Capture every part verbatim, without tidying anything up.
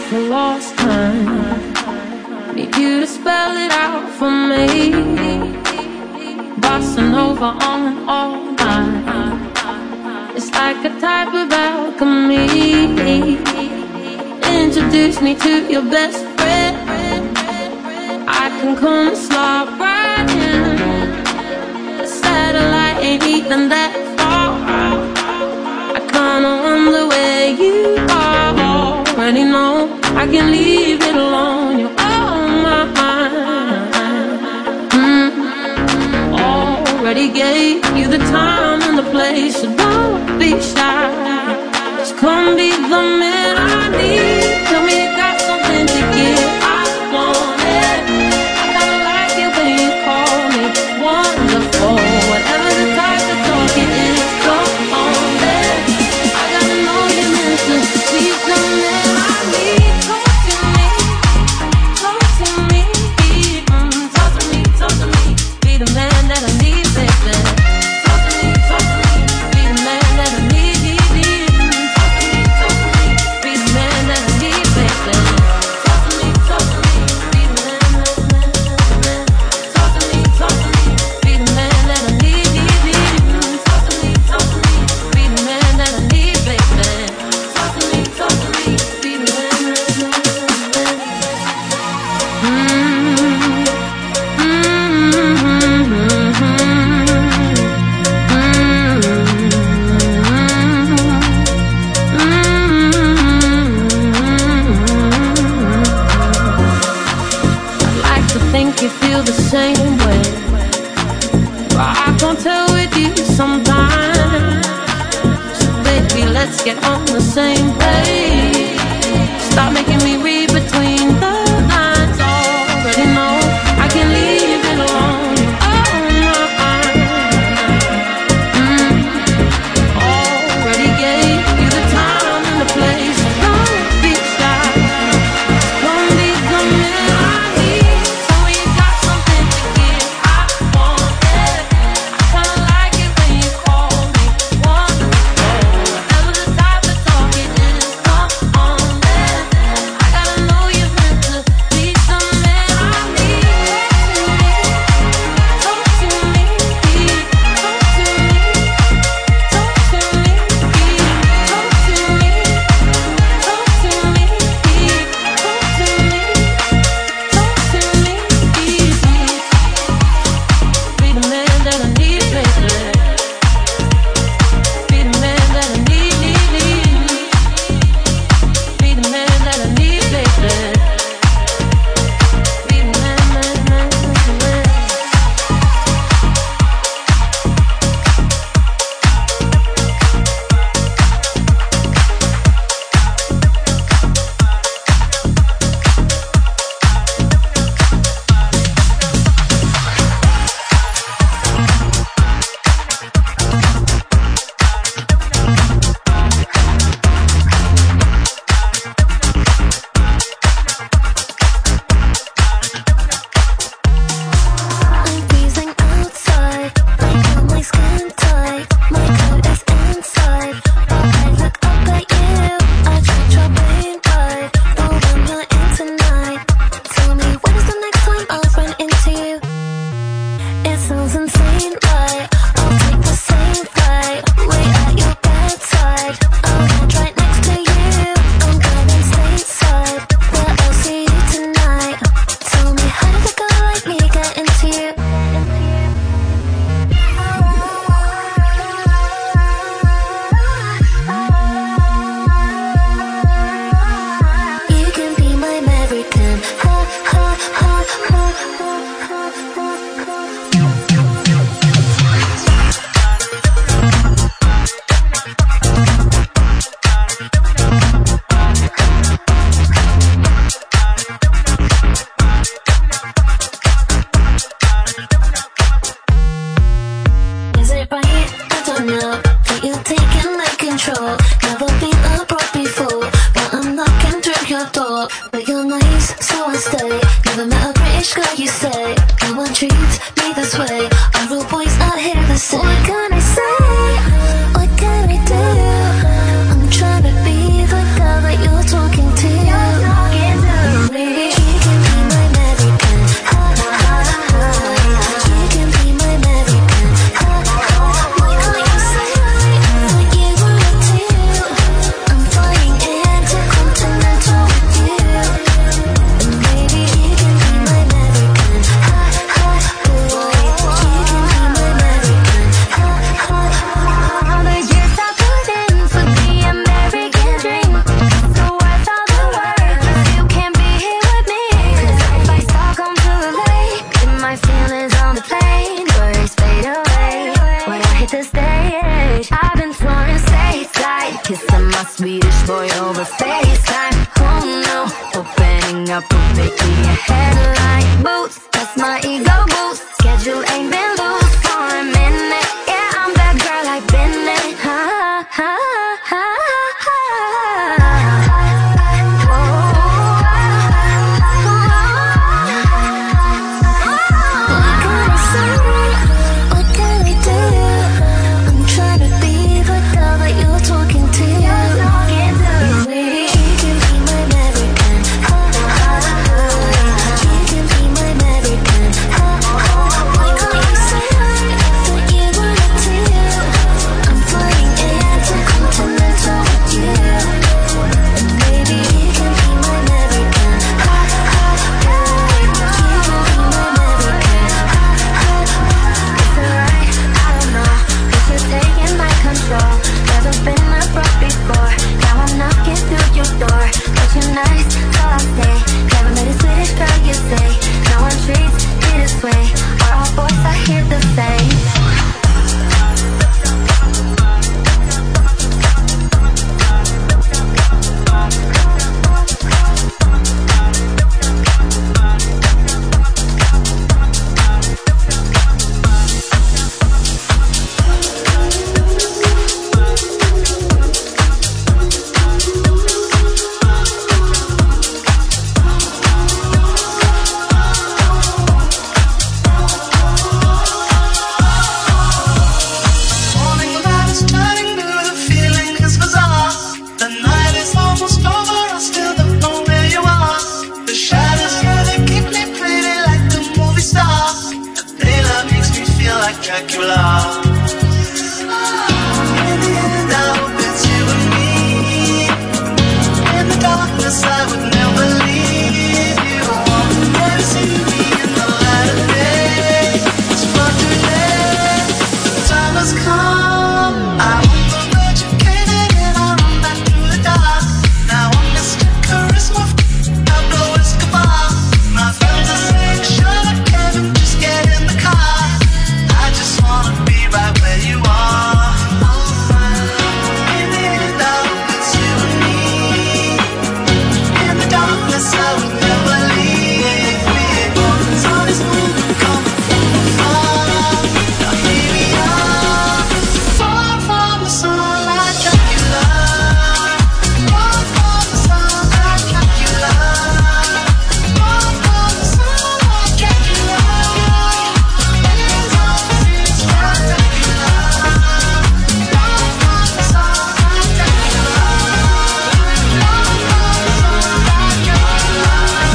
for lost time. Need you to spell it out for me. Bossa Nova on and all night. It's like a type of alchemy. Introduce me to your best friend. I can come and slide right in. The satellite ain't even that far. I kinda wonder where you are. Already know I can leave it alone. You're on my mind. mm. Already gave you the time and the place, so don't be shy. Just come be the man I need. Tell me you got something to give. I want it. I kinda like it when you call me wonderful. Whatever the type of talk it is, come on there. I gotta know you meant to be the man I need. Talk to me, talk to me, mm, talk to me, talk to me. Be the man that I need, baby. Talk to me, talk to me. Be the man that I need. Talk to me, talk to me. Be the man that I need, baby. Talk to me, talk to me. Be the man, man, man. Talk to me, talk to me. Be the man that I need. Talk to me, talk to me. Be the man that I need, baby. Talk to me, talk to me. Be the man, man, man. I'd like to think you feel the same way, but I can't tell with you sometimes. So baby, let's get on the same page. Stop making me read between the lines. Already know I can leave it alone. Oh my, mm. Already gave you the time and the place. So don't be shy. Come be the man I need. Tell me you got something to give. I want it. I kinda like it when you call me wonderful. Whatever the type of talk it is, come on there. I gotta know you meant to be the man I need. Talk to me, talk to me, talk to me, talk to me, talk to me, talk to me, talk to me, talk to me. Be the man that I need, baby. Be the man that I need, need, need. Be the man that I need, baby. Be the man, man, man, man. I'm freezing outside. I feel my skin tight. My coat is inside. But I look up at you. I tried your brain right. But when you're in tonight, tell me when is the next time I'll run into you? It sounds insane, right? I'll take the same flight. Wait at your bedside. I'll land right next to you. I'm going stateside, but I'll see you tonight. Tell me how did a girl like me get into you? You can be my American. Ha ha ha ha ha ha ha. Is it right? I don't know. That you're taking my control. Never been abroad before, but I'm knocking through your door. But you're nice, so I stay. Never met a British girl, you say. No one treats me this way. Our real boys out here the same. What can I say? What can I do? I'm trying to be the girl that you're talking to. Dracula. In the end, I hope it's you and me. In the darkness, I would never leave you. Never see me in the light of day. It's far too late. The time has come. I'm on the verge of caving in. I run back through the dark. Now I'm Mister Charisma. Pablo Escobar. My friends are saying, shut up, Kevin, just get in the car. I just wanna be right where you are. In the end, I hope it's you and me. In the darkness, I would never leave me. The sun is moving, coming from afar. Now here we are, far from the sun like Dracula. Far from the sun like Dracula. Far from the sun like Dracula. Hands on the streets like Dracula. Far from the sun like Dracula. Far from the sun like Dracula.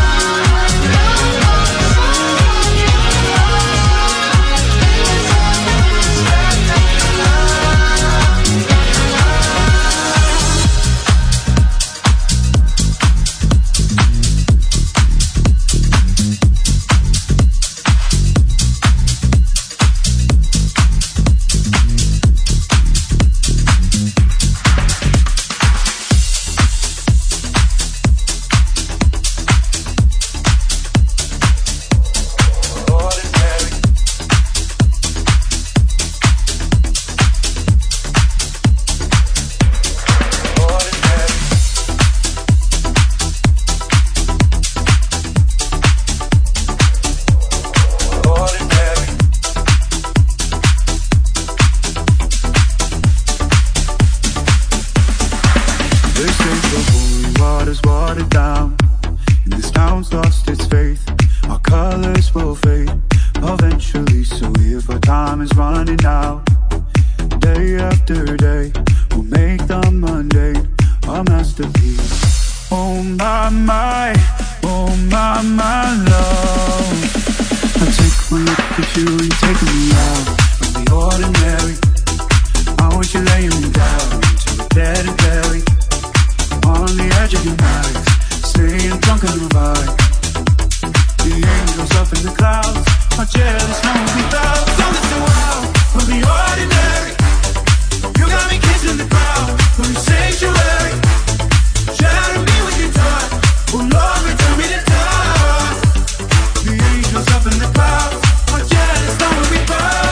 They say the holy water's watered down, and this town's lost its faith. Our colors will fade eventually, so if our time is running out, day after day, we'll make the mundane a masterpiece. Oh my, my, oh my, my love. I take one look at you and you're taking me out of the ordinary. I want you laying me down into the dead and buried. On the edge of your night, staying drunk on the vibe. The angels up in the clouds are jealous, no one without. Don't listen wild, we'll be ordinary. You got me kissing the ground, from your sanctuary. Shadow me with your touch, oh Lord, return me to touch. The angels up in the clouds are jealous, no one without.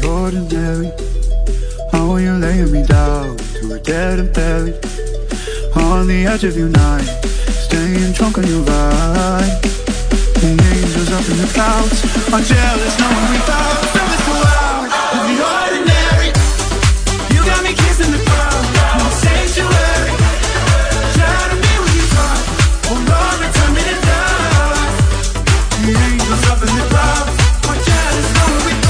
ordinary. I want you laying me down to a dead and buried on the edge of your night, staying drunk on your ride. The angels up in the clouds are jealous knowing we both feel this wild of the ordinary. You got me kissing the ground, no sanctuary. Try to be what you thought, oh Lord, turn me to dust. The angels up in the clouds are jealous knowing we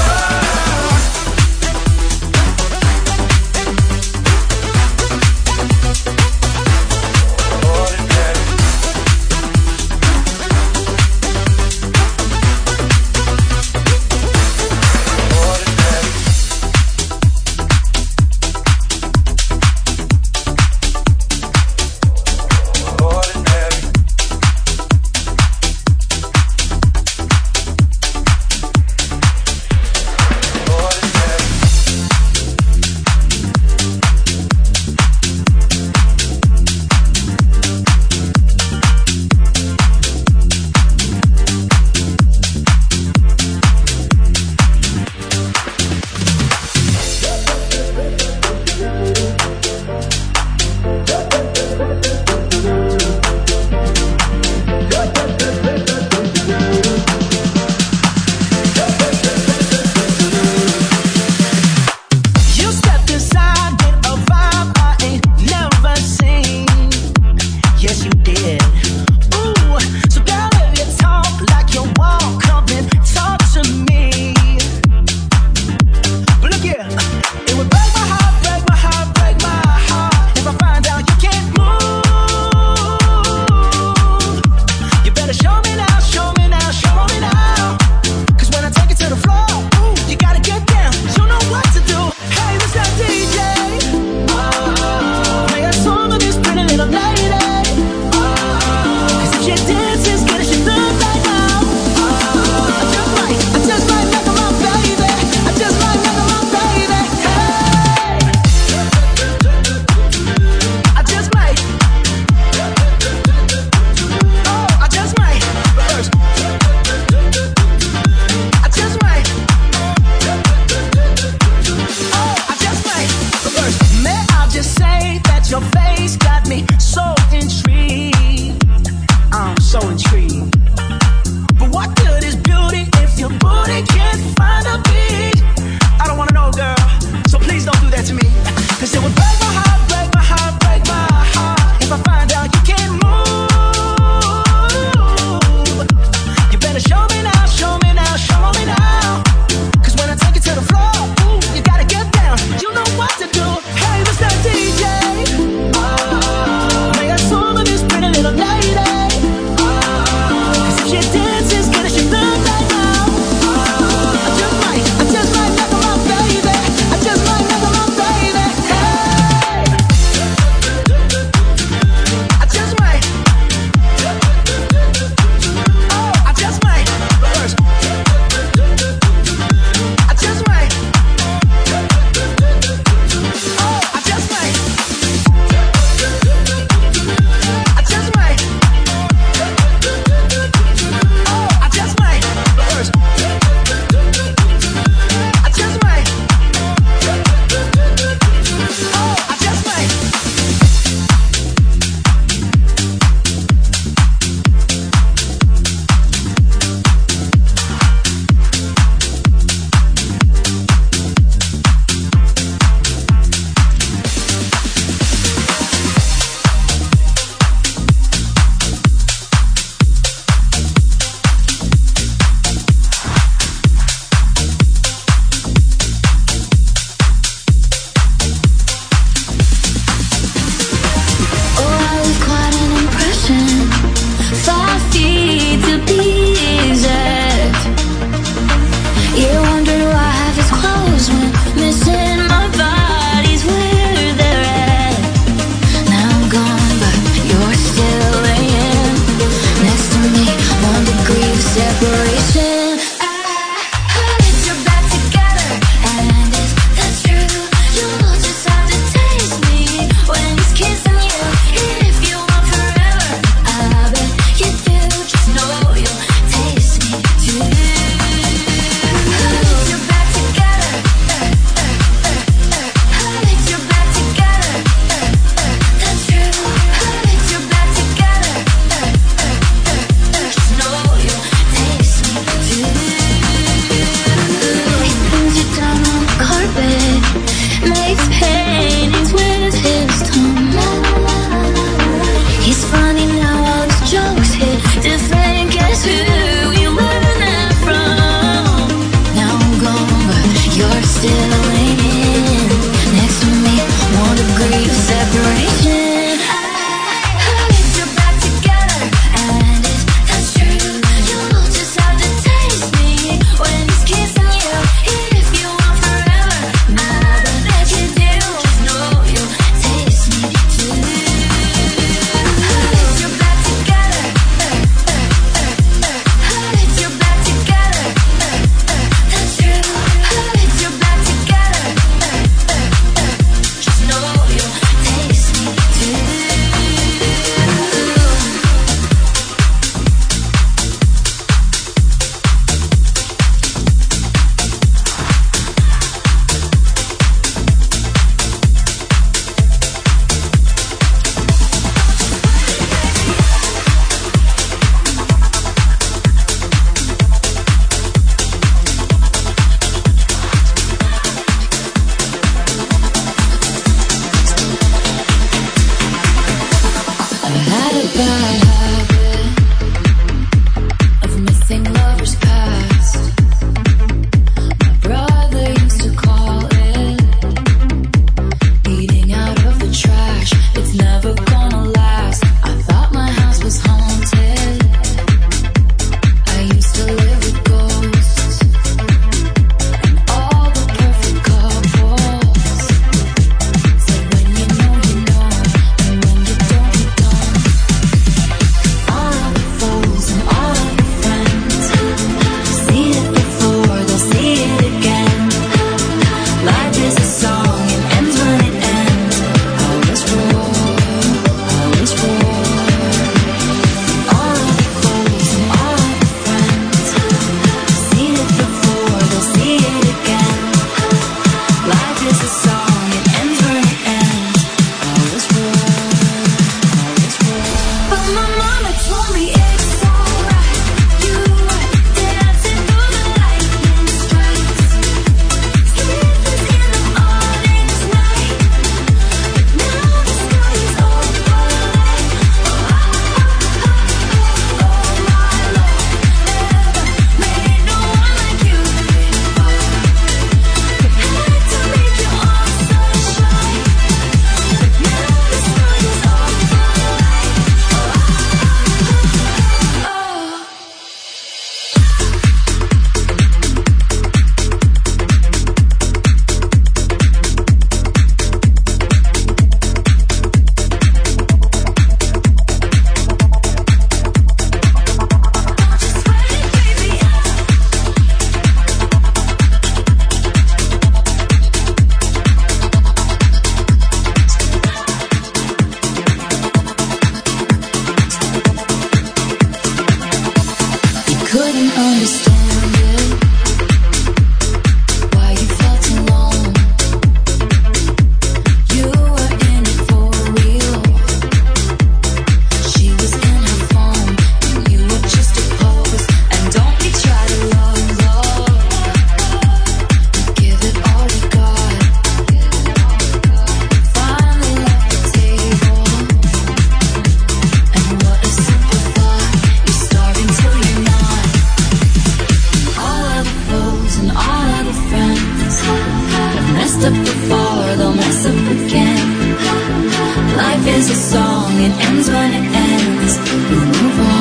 is a song, it ends when it ends. We move on.